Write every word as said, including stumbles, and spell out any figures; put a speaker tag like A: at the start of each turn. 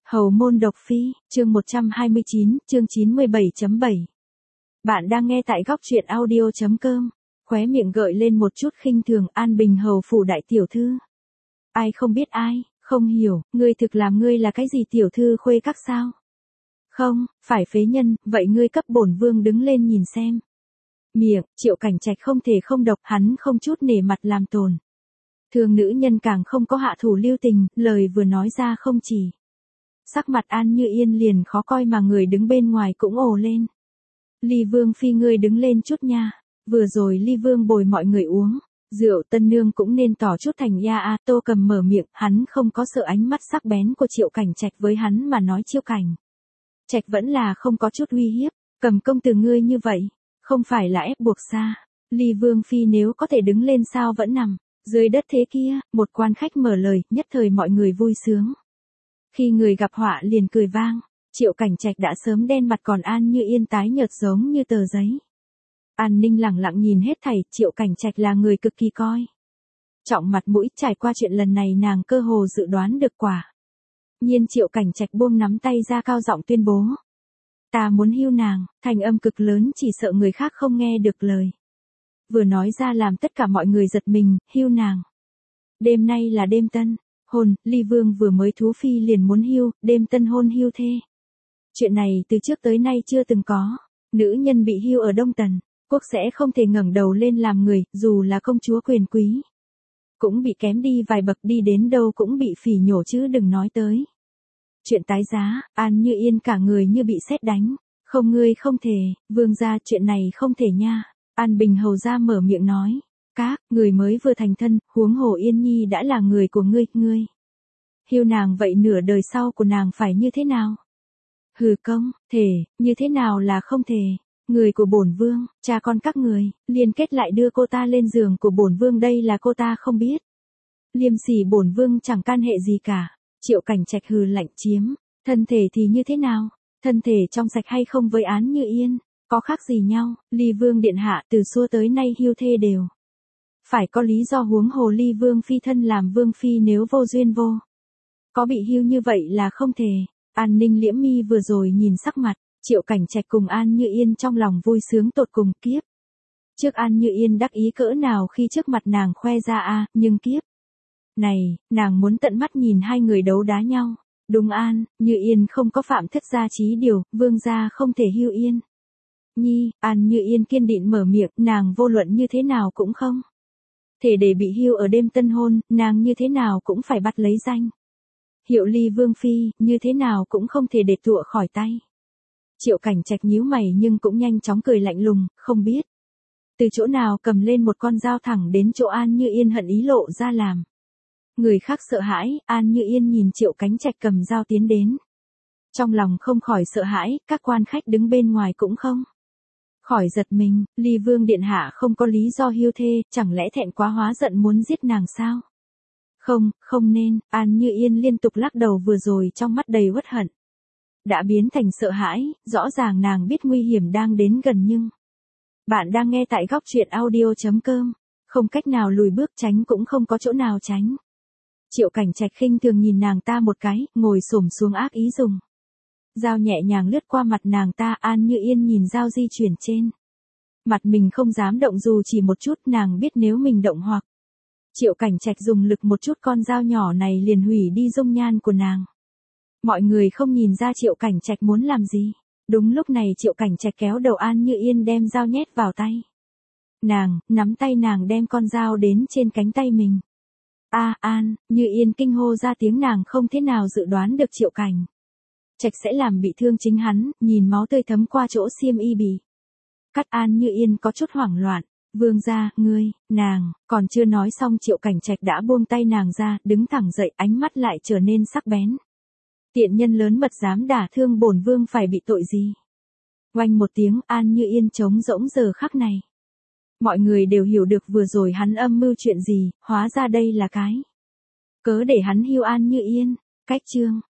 A: Hầu môn độc phi, chương một trăm hai mươi chín, chương chín mươi bảy chấm bảy. Bạn đang nghe tại góc truyện audio chấm com, khóe miệng gợi lên một chút khinh thường. An Bình hầu phủ đại tiểu thư. Ai không biết ai, không hiểu, ngươi thực làm ngươi là cái gì tiểu thư khuê các sao? Không, phải phế nhân, vậy ngươi cấp bổn vương đứng lên nhìn xem. Miệng, Triệu Cảnh Trạch không thể không độc, hắn không chút nể mặt làm tồn. Thường nữ nhân càng không có hạ thủ lưu tình, lời vừa nói ra không chỉ. Sắc mặt An Như Yên liền khó coi mà người đứng bên ngoài cũng ồ lên. Ly Vương phi ngươi đứng lên chút nha, vừa rồi Ly Vương bồi mọi người uống, rượu tân nương cũng nên tỏ chút thành ya a. Tô Cầm mở miệng, hắn không có sợ ánh mắt sắc bén của Triệu Cảnh Trạch với hắn mà nói. Triệu Cảnh Trạch vẫn là không có chút uy hiếp, Cầm công từ ngươi như vậy, không phải là ép buộc xa. Ly Vương phi nếu có thể đứng lên sao vẫn nằm dưới đất thế kia. Một quan khách mở lời, nhất thời mọi người vui sướng. Khi người gặp họa liền cười vang, Triệu Cảnh Trạch đã sớm đen mặt, còn An Như Yên tái nhợt giống như tờ giấy. An Ninh lẳng lặng nhìn hết thảy. Triệu Cảnh Trạch là người cực kỳ coi trọng mặt mũi, trải qua chuyện lần này nàng cơ hồ dự đoán được quả nhiên. Triệu Cảnh Trạch buông nắm tay ra, cao giọng tuyên bố: ta muốn hưu nàng. Thành âm cực lớn, chỉ sợ người khác không nghe được lời vừa nói ra, làm tất cả mọi người giật mình. Hưu nàng? Đêm nay là đêm tân hôn, Ly Vương vừa mới thú phi liền muốn hưu, đêm tân hôn hưu thê. Chuyện này từ trước tới nay chưa từng có. Nữ nhân bị hưu ở Đông Tần quốc sẽ không thể ngẩng đầu lên làm người, dù là công chúa quyền quý cũng bị kém đi vài bậc, đi đến đâu cũng bị phỉ nhổ chứ đừng nói tới chuyện tái giá. An Như Yên cả người như bị sét đánh. Không, ngươi không thể, vương gia, chuyện này không thể nha. An Bình hầu ra mở miệng nói: các người mới vừa thành thân, huống hồ Yên Nhi đã là người của ngươi, ngươi hưu nàng vậy nửa đời sau của nàng phải như thế nào? Hừ, công thể, như thế nào là không thể? Người của bổn vương, cha con các người liên kết lại đưa cô ta lên giường của bổn vương, đây là cô ta không biết liêm sỉ, bổn vương chẳng can hệ gì cả. Triệu Cảnh Trạch hừ lạnh: chiếm thân thể thì như thế nào? Thân thể trong sạch hay không với Án Như Yên có khác gì nhau? Ly Vương điện hạ từ xưa tới nay hưu thê đều phải có lý do, huống hồ Ly Vương phi thân làm vương phi, nếu vô duyên vô có bị hưu như vậy là không thể. An Ninh liễm mi, vừa rồi nhìn sắc mặt Triệu Cảnh Trạch cùng An Như Yên trong lòng vui sướng tột cùng. Kiếp trước An Như Yên đắc ý cỡ nào khi trước mặt nàng khoe ra a, nhưng kiếp này, nàng muốn tận mắt nhìn hai người đấu đá nhau. Đúng, An Như Yên không có phạm thất gia chí điều, vương gia không thể hưu Yên Nhi. An Như Yên kiên định mở miệng, nàng vô luận như thế nào cũng không thể để bị hưu ở đêm tân hôn, nàng như thế nào cũng phải bắt lấy danh hiệu Ly Vương phi, như thế nào cũng không thể để tụa khỏi tay. Triệu Cảnh Trạch nhíu mày nhưng cũng nhanh chóng cười lạnh lùng, không biết từ chỗ nào cầm lên một con dao thẳng đến chỗ An Như Yên, hận ý lộ ra làm người khác sợ hãi. An Như Yên nhìn Triệu Cảnh Trạch cầm dao tiến đến, trong lòng không khỏi sợ hãi, các quan khách đứng bên ngoài cũng không khỏi giật mình. Ly Vương điện hạ không có lý do hưu thê, chẳng lẽ thẹn quá hóa giận muốn giết nàng sao? Không, không nên. An Như Yên liên tục lắc đầu, vừa rồi trong mắt đầy uất hận đã biến thành sợ hãi. Rõ ràng nàng biết nguy hiểm đang đến gần, nhưng bạn đang nghe tại góc truyện audio chấm com, không cách nào lùi bước, tránh cũng không có chỗ nào tránh. Triệu Cảnh Trạch khinh thường nhìn nàng ta một cái, ngồi xổm xuống ác ý dùng dao nhẹ nhàng lướt qua mặt nàng ta. An Như Yên nhìn dao di chuyển trên mặt mình, không dám động dù chỉ một chút. Nàng biết nếu mình động hoặc Triệu Cảnh Trạch dùng lực một chút, con dao nhỏ này liền hủy đi dung nhan của nàng. Mọi người không nhìn ra Triệu Cảnh Trạch muốn làm gì. Đúng lúc này Triệu Cảnh Trạch kéo đầu An Như Yên, đem dao nhét vào tay nàng, nắm tay nàng đem con dao đến trên cánh tay mình. A, An Như Yên kinh hô ra tiếng, nàng không thế nào dự đoán được Triệu Cảnh Trạch sẽ làm bị thương chính hắn. Nhìn máu tươi thấm qua chỗ xiêm y bị cắt, An Như Yên có chút hoảng loạn. Vương gia, ngươi, nàng, còn chưa nói xong Triệu Cảnh Trạch đã buông tay nàng ra, đứng thẳng dậy, ánh mắt lại trở nên sắc bén. Tiện nhân lớn mật dám đả thương bổn vương, phải bị tội gì? Oanh một tiếng, An Như Yên trống rỗng. Giờ khắc này mọi người đều hiểu được vừa rồi hắn âm mưu chuyện gì, hóa ra đây là cái cớ để hắn hưu An Như Yên. Cách chương